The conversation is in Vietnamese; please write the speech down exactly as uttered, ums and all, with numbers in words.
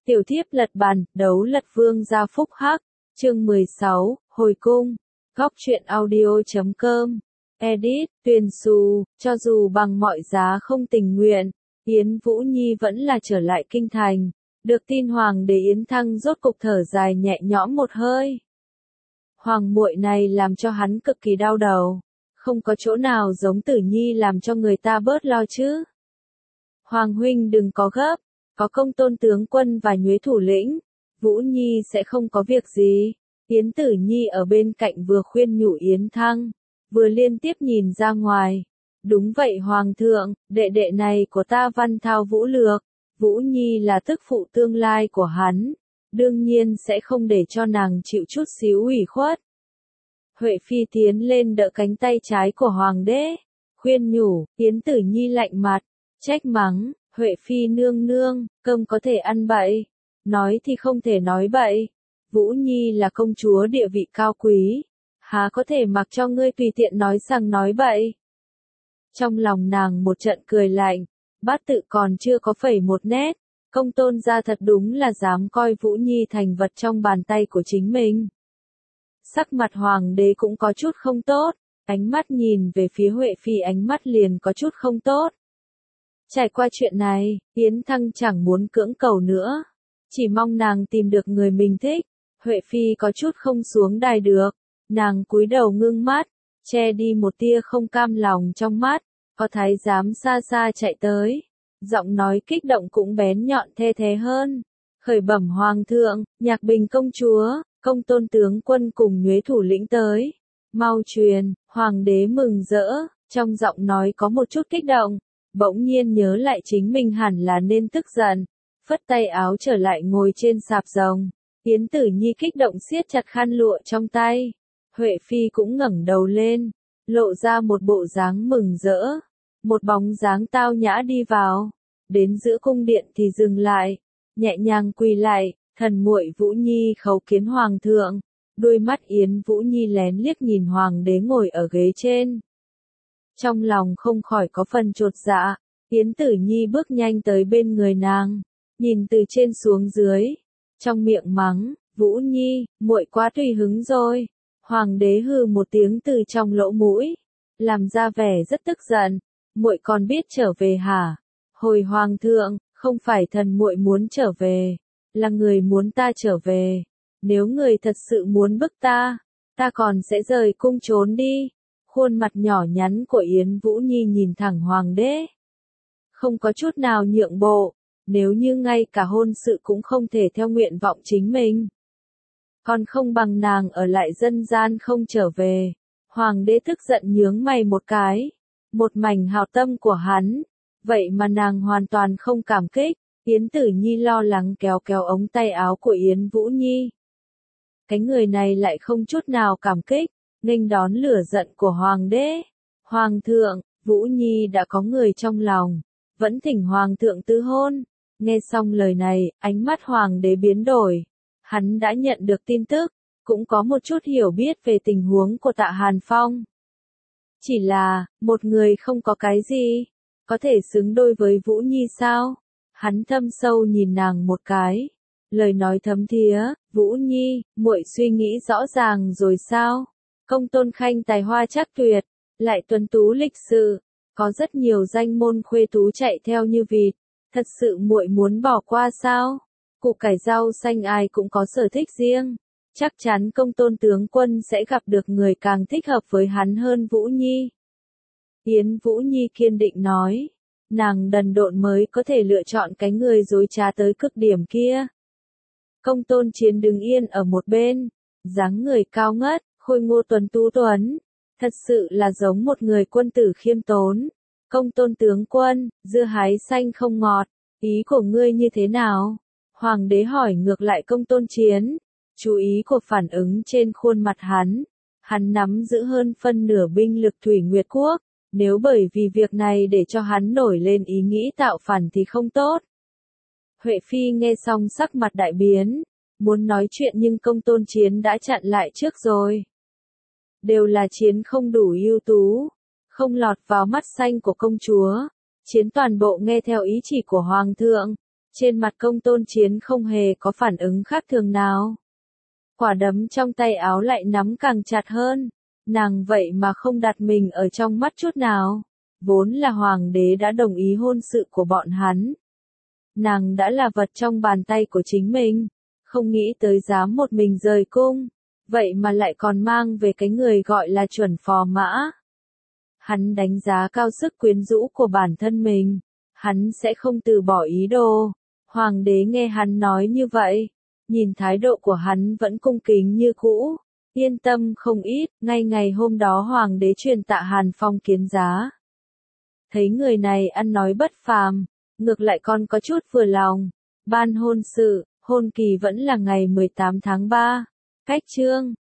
Tiểu thiếp lật bàn, đấu lật vương gia phúc hắc, chương mười sáu, hồi cung, góc truyện audio chấm com, edit, Tuyền Xù, cho dù bằng mọi giá không tình nguyện, Yến Vũ Nhi vẫn là trở lại kinh thành, được tin hoàng đế Yến Thăng rốt cục thở dài nhẹ nhõm một hơi. Hoàng muội này làm cho hắn cực kỳ đau đầu, không có chỗ nào giống Tử Nhi làm cho người ta bớt lo chứ. Hoàng huynh đừng có gấp. Có Công Tôn tướng quân và Nhuế thủ lĩnh, Vũ Nhi sẽ không có việc gì. Yến Tử Nhi ở bên cạnh vừa khuyên nhủ Yến Thăng, vừa liên tiếp nhìn ra ngoài. Đúng vậy Hoàng thượng, đệ đệ này của ta văn thao vũ lược, Vũ Nhi là tức phụ tương lai của hắn, đương nhiên sẽ không để cho nàng chịu chút xíu ủy khuất. Huệ Phi tiến lên đỡ cánh tay trái của Hoàng đế, khuyên nhủ, Yến Tử Nhi lạnh mặt, trách mắng. Huệ Phi nương nương, cơm có thể ăn bậy, nói thì không thể nói bậy. Vũ Nhi là công chúa địa vị cao quý, há có thể mặc cho ngươi tùy tiện nói rằng nói bậy. Trong lòng nàng một trận cười lạnh, bát tự còn chưa có phẩy một nét, Công Tôn gia thật đúng là dám coi Vũ Nhi thành vật trong bàn tay của chính mình. Sắc mặt hoàng đế cũng có chút không tốt, ánh mắt nhìn về phía Huệ Phi ánh mắt liền có chút không tốt. Trải qua chuyện này, Yến Thăng chẳng muốn cưỡng cầu nữa, chỉ mong nàng tìm được người mình thích. Huệ Phi có chút không xuống đài được, nàng cúi đầu ngưng mắt, che đi một tia không cam lòng trong mắt, có thái giám xa xa chạy tới, giọng nói kích động cũng bén nhọn thê thế hơn. Khởi bẩm hoàng thượng, Nhạc Bình công chúa, Công Tôn tướng quân cùng Nhuế thủ lĩnh tới, mau truyền. Hoàng đế mừng rỡ, trong giọng nói có một chút kích động. Bỗng nhiên nhớ lại chính mình hẳn là nên tức giận, phất tay áo trở lại ngồi trên sạp rồng. Yến Tử Nhi kích động siết chặt khăn lụa trong tay. Huệ Phi cũng ngẩng đầu lên, lộ ra một bộ dáng mừng rỡ. Một bóng dáng tao nhã đi vào, đến giữa cung điện thì dừng lại, nhẹ nhàng quỳ lại, thần muội Vũ Nhi khấu kiến hoàng thượng. Đôi mắt Yến Vũ Nhi lén liếc nhìn hoàng đế ngồi ở ghế trên. Trong lòng không khỏi có phần chột dạ, Yến Tử Nhi bước nhanh tới bên người nàng, nhìn từ trên xuống dưới, trong miệng mắng, Vũ Nhi, muội quá tùy hứng rồi. Hoàng đế hừ một tiếng từ trong lỗ mũi, làm ra vẻ rất tức giận, muội còn biết trở về hả? Hồi hoàng thượng, không phải thần muội muốn trở về, là người muốn ta trở về. Nếu người thật sự muốn bức ta, ta còn sẽ rời cung trốn đi. Khuôn mặt nhỏ nhắn của Yến Vũ Nhi nhìn thẳng hoàng đế, không có chút nào nhượng bộ, nếu như ngay cả hôn sự cũng không thể theo nguyện vọng chính mình, còn không bằng nàng ở lại dân gian không trở về. Hoàng đế tức giận nhướng mày một cái, một mảnh hào tâm của hắn, vậy mà nàng hoàn toàn không cảm kích. Yến Tử Nhi lo lắng kéo kéo ống tay áo của Yến Vũ Nhi. Cái người này lại không chút nào cảm kích, nghênh đón lửa giận của hoàng đế. Hoàng thượng, Vũ Nhi đã có người trong lòng, vẫn thỉnh hoàng thượng tứ hôn. Nghe xong lời này, ánh mắt hoàng đế biến đổi. Hắn đã nhận được tin tức, cũng có một chút hiểu biết về tình huống của Tạ Hàn Phong. Chỉ là, một người không có cái gì, có thể xứng đôi với Vũ Nhi sao? Hắn thâm sâu nhìn nàng một cái, lời nói thấm thía, Vũ Nhi, muội suy nghĩ rõ ràng rồi sao? Công Tôn Khanh tài hoa chắc tuyệt, lại tuấn tú lịch sự, có rất nhiều danh môn khuê tú chạy theo như vịt, thật sự muội muốn bỏ qua sao? Củ cải rau xanh ai cũng có sở thích riêng, chắc chắn Công Tôn tướng quân sẽ gặp được người càng thích hợp với hắn hơn Vũ Nhi. Yến Vũ Nhi kiên định nói, nàng đần độn mới có thể lựa chọn cái người dối trá tới cực điểm kia. Công Tôn Chiến đứng yên ở một bên, dáng người cao ngất, khôi ngô tuấn tú tuấn, thật sự là giống một người quân tử khiêm tốn. Công Tôn tướng quân, dưa hái xanh không ngọt, ý của ngươi như thế nào? Hoàng đế hỏi ngược lại Công Tôn Chiến, chú ý của phản ứng trên khuôn mặt hắn, hắn nắm giữ hơn phân nửa binh lực Thủy Nguyệt Quốc, nếu bởi vì việc này để cho hắn nổi lên ý nghĩ tạo phản thì không tốt. Huệ Phi nghe xong sắc mặt đại biến, muốn nói chuyện nhưng Công Tôn Chiến đã chặn lại trước rồi. Đều là Chiến không đủ ưu tú, không lọt vào mắt xanh của công chúa, Chiến toàn bộ nghe theo ý chỉ của hoàng thượng, Trên mặt Công Tôn Chiến không hề có phản ứng khác thường nào. Quả đấm trong tay áo lại nắm càng chặt hơn. Nàng vậy mà không đặt mình ở trong mắt chút nào. Vốn là hoàng đế đã đồng ý hôn sự của bọn hắn. Nàng đã là vật trong bàn tay của chính mình. Không nghĩ tới dám một mình rời cung. Vậy mà lại còn mang về cái người gọi là chuẩn phò mã. Hắn đánh giá cao sức quyến rũ của bản thân mình. Hắn sẽ không từ bỏ ý đồ. Hoàng đế nghe hắn nói như vậy. Nhìn thái độ của hắn vẫn cung kính như cũ. Yên tâm không ít. Ngay ngày hôm đó hoàng đế truyền Tạ Hàn Phong kiến giá. Thấy người này ăn nói bất phàm. Ngược lại còn có chút vừa lòng. Ban hôn sự. Hôn kỳ vẫn là ngày mười tám tháng ba. Cách chương.